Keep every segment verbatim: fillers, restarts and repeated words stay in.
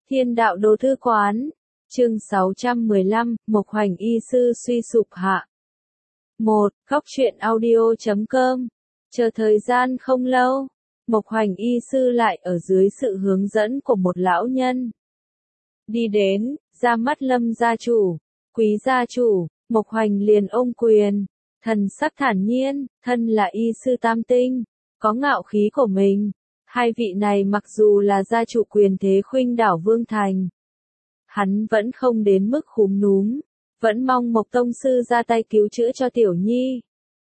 Thiên đạo đồ thư quán. Chương sáu trăm mười lăm, Mộc Hoành y sư suy sụp hạ. một. Góc truyện audio chấm com. Chờ thời gian không lâu, Mộc Hoành y sư lại ở dưới sự hướng dẫn của một lão nhân đi đến, ra mắt Lâm gia chủ. Quý gia chủ, Mộc Hoành liền ôm quyền, thần sắc thản nhiên, thân là y sư tam tinh, có ngạo khí của mình. Hai vị này mặc dù là gia chủ quyền thế khuynh đảo Vương Thành, hắn vẫn không đến mức khúm núm, vẫn mong Mộc tông sư ra tay cứu chữa cho tiểu nhi.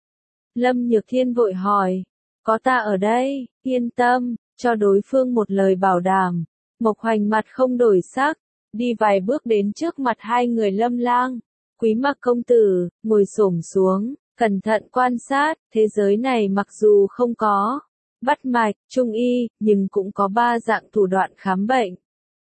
Lâm Nhược Thiên vội hỏi, có ta ở đây, yên tâm, cho đối phương một lời bảo đảm. Mộc Hoành mặt không đổi sắc, đi vài bước đến trước mặt hai người Lâm Lang. Quý Mặc công tử, ngồi xổm xuống, cẩn thận quan sát, thế giới này mặc dù không có bắt mạch, trung y, nhưng cũng có ba dạng thủ đoạn khám bệnh.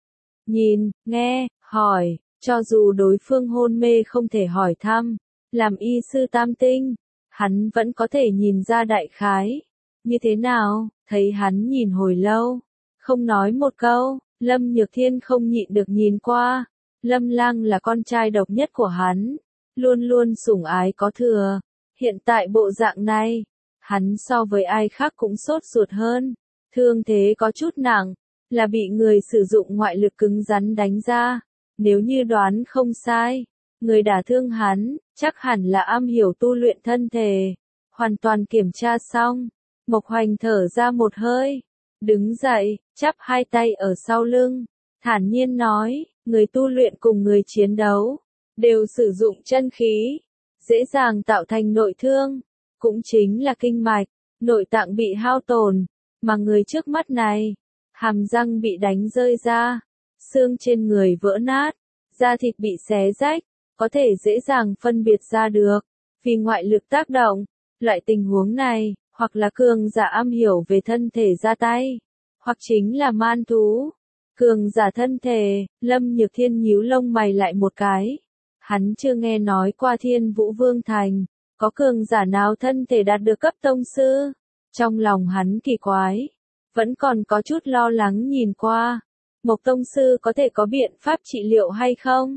Nhìn, nghe, hỏi, cho dù đối phương hôn mê không thể hỏi thăm, làm y sư tam tinh, hắn vẫn có thể nhìn ra đại khái. Như thế nào? Thấy hắn nhìn hồi lâu, không nói một câu, Lâm Nhược Thiên không nhịn được nhìn qua. Lâm Lang là con trai độc nhất của hắn, luôn luôn sủng ái có thừa. Hiện tại bộ dạng này, hắn so với ai khác cũng sốt ruột hơn. Thương thế có chút nặng, là bị người sử dụng ngoại lực cứng rắn đánh ra. Nếu như đoán không sai, người đả thương hắn, chắc hẳn là am hiểu tu luyện thân thể. Hoàn toàn kiểm tra xong, Mộc Hoành thở ra một hơi, đứng dậy, chắp hai tay ở sau lưng, thản nhiên nói, người tu luyện cùng người chiến đấu, đều sử dụng chân khí, dễ dàng tạo thành nội thương, cũng chính là kinh mạch, nội tạng bị hao tổn, mà người trước mắt này, hàm răng bị đánh rơi ra, xương trên người vỡ nát, da thịt bị xé rách, có thể dễ dàng phân biệt ra được, vì ngoại lực tác động, loại tình huống này, hoặc là cường giả am hiểu về thân thể ra tay, hoặc chính là man thú. Cường giả thân thể, Lâm Nhược Thiên nhíu lông mày lại một cái. Hắn chưa nghe nói qua Thiên Vũ Vương Thành, có cường giả nào thân thể đạt được cấp tông sư. Trong lòng hắn kỳ quái, vẫn còn có chút lo lắng nhìn qua. Mộc tông sư có thể có biện pháp trị liệu hay không?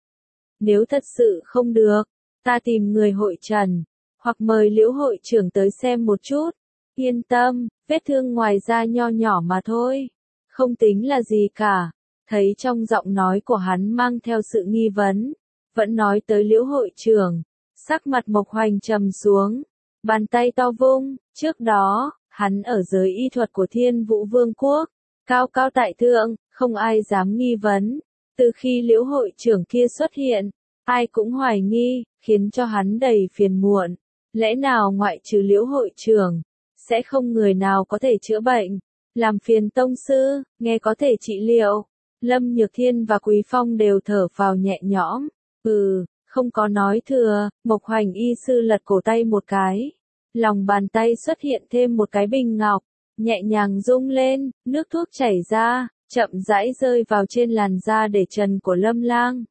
Nếu thật sự không được, ta tìm người hội trần, hoặc mời Liễu hội trưởng tới xem một chút. Yên tâm, vết thương ngoài da nho nhỏ mà thôi, không tính là gì cả. Thấy trong giọng nói của hắn mang theo sự nghi vấn, vẫn nói tới Liễu hội trưởng, sắc mặt Mộc Hoành trầm xuống, bàn tay to vung. Trước đó, hắn ở giới y thuật của Thiên Vũ Vương quốc, cao cao tại thượng, không ai dám nghi vấn. Từ khi Liễu hội trưởng kia xuất hiện, ai cũng hoài nghi, khiến cho hắn đầy phiền muộn. Lẽ nào ngoại trừ Liễu hội trưởng, sẽ không người nào có thể chữa bệnh? Làm phiền tông sư, nghe có thể trị liệu. Lâm Nhược Thiên và Quý Phong đều thở phào nhẹ nhõm. Ừ, không có nói thừa. Mộc Hoành y sư lật cổ tay một cái, lòng bàn tay xuất hiện thêm một cái bình ngọc, nhẹ nhàng rung lên, nước thuốc chảy ra, chậm rãi rơi vào trên làn da để trần của Lâm Lang.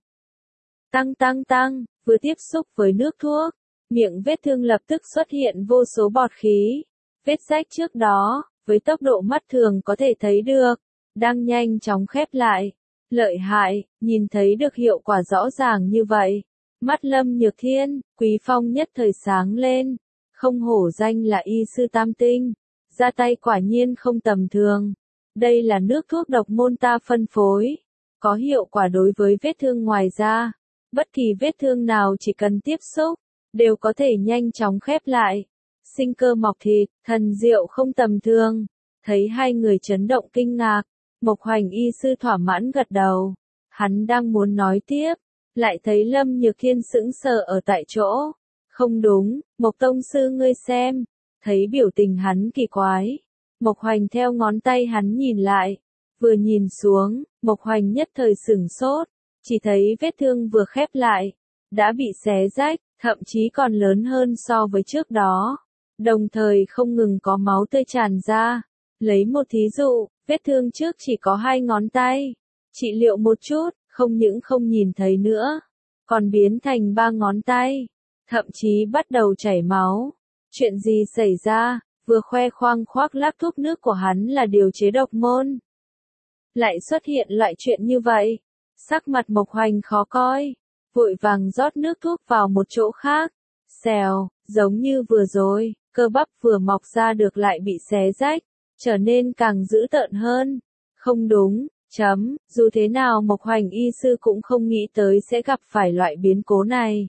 Tăng tăng tăng, vừa tiếp xúc với nước thuốc, miệng vết thương lập tức xuất hiện vô số bọt khí. Vết rách trước đó, với tốc độ mắt thường có thể thấy được, đang nhanh chóng khép lại. Lợi hại, nhìn thấy được hiệu quả rõ ràng như vậy. Mắt Lâm Nhược Thiên, Quý Phong nhất thời sáng lên. Không hổ danh là y sư tam tinh, ra tay quả nhiên không tầm thường. Đây là nước thuốc độc môn ta phân phối, có hiệu quả đối với vết thương ngoài da. Bất kỳ vết thương nào chỉ cần tiếp xúc, đều có thể nhanh chóng khép lại. Sinh cơ mọc thịt, thần diệu không tầm thường. Thấy hai người chấn động kinh ngạc, Mộc Hoành y sư thỏa mãn gật đầu. Hắn đang muốn nói tiếp, lại thấy Lâm Nhược Thiên sững sờ ở tại chỗ. Không đúng, Mộc tông sư ngươi xem. Thấy biểu tình hắn kỳ quái, Mộc Hoành theo ngón tay hắn nhìn lại. Vừa nhìn xuống, Mộc Hoành nhất thời sửng sốt, chỉ thấy vết thương vừa khép lại, đã bị xé rách, thậm chí còn lớn hơn so với trước đó. Đồng thời không ngừng có máu tươi tràn ra. Lấy một thí dụ, vết thương trước chỉ có hai ngón tay, trị liệu một chút, không những không nhìn thấy nữa, còn biến thành ba ngón tay, thậm chí bắt đầu chảy máu. Chuyện gì xảy ra? Vừa khoe khoang khoác lác thuốc nước của hắn là điều chế độc môn. lại xuất hiện loại chuyện như vậy. Sắc mặt Mộc Hoành khó coi, vội vàng rót nước thuốc vào một chỗ khác. Xèo, giống như vừa rồi, cơ bắp vừa mọc ra được lại bị xé rách, trở nên càng dữ tợn hơn. Không đúng, chấm, dù thế nào Mộc Hoành y sư cũng không nghĩ tới sẽ gặp phải loại biến cố này.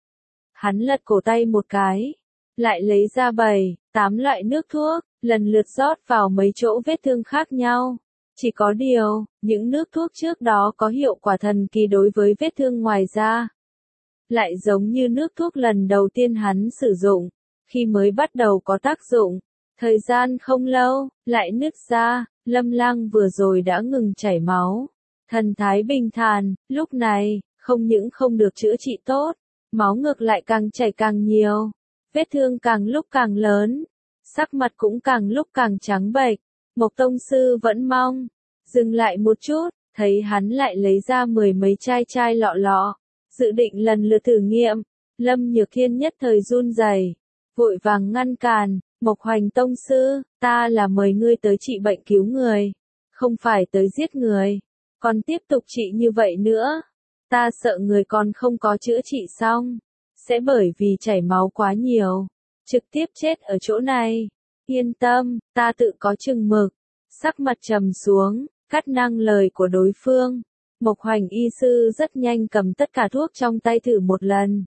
Hắn lật cổ tay một cái, lại lấy ra bảy, tám loại nước thuốc, lần lượt rót vào mấy chỗ vết thương khác nhau. Chỉ có điều, những nước thuốc trước đó có hiệu quả thần kỳ đối với vết thương ngoài da. Lại giống như nước thuốc lần đầu tiên hắn sử dụng, khi mới bắt đầu có tác dụng, thời gian không lâu, lại nứt ra, Lâm Lang vừa rồi đã ngừng chảy máu. Thần thái bình thản, lúc này, không những không được chữa trị tốt, máu ngược lại càng chảy càng nhiều, vết thương càng lúc càng lớn, sắc mặt cũng càng lúc càng trắng bệch. Mộc tông sư vẫn mong dừng lại một chút, thấy hắn lại lấy ra mười mấy chai chai lọ lọ, dự định lần lượt thử nghiệm. Lâm Nhược Thiên nhất thời run rẩy, vội vàng ngăn cản, Mộc Hoành tông sư, ta là mời ngươi tới trị bệnh cứu người, không phải tới giết người. Còn tiếp tục trị như vậy nữa, ta sợ người còn không có chữa trị xong, sẽ bởi vì chảy máu quá nhiều, trực tiếp chết ở chỗ này. Yên tâm, ta tự có chừng mực. Sắc mặt trầm xuống, cắt ngang lời của đối phương. Mộc Hoành y sư rất nhanh cầm tất cả thuốc trong tay thử một lần.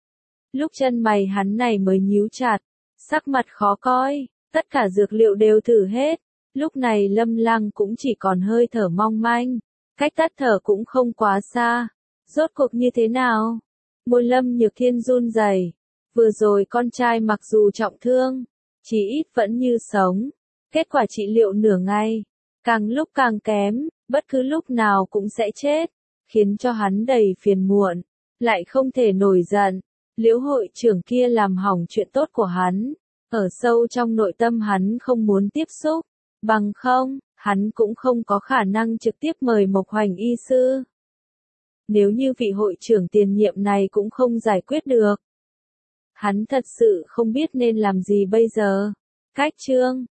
Lúc chân mày hắn này mới nhíu chặt, sắc mặt khó coi, tất cả dược liệu đều thử hết. Lúc này Lâm Lang cũng chỉ còn hơi thở mong manh, cách tắt thở cũng không quá xa. Rốt cuộc như thế nào? Môi Lâm Nhược Thiên run rẩy. Vừa rồi con trai mặc dù trọng thương, chỉ ít vẫn như sống. Kết quả trị liệu nửa ngày, càng lúc càng kém, bất cứ lúc nào cũng sẽ chết, khiến cho hắn đầy phiền muộn, lại không thể nổi giận. Liễu hội trưởng kia làm hỏng chuyện tốt của hắn, ở sâu trong nội tâm hắn không muốn tiếp xúc, bằng không, hắn cũng không có khả năng trực tiếp mời Mộc Hoành y sư. Nếu như vị hội trưởng tiền nhiệm này cũng không giải quyết được, hắn thật sự không biết nên làm gì bây giờ. Cách chương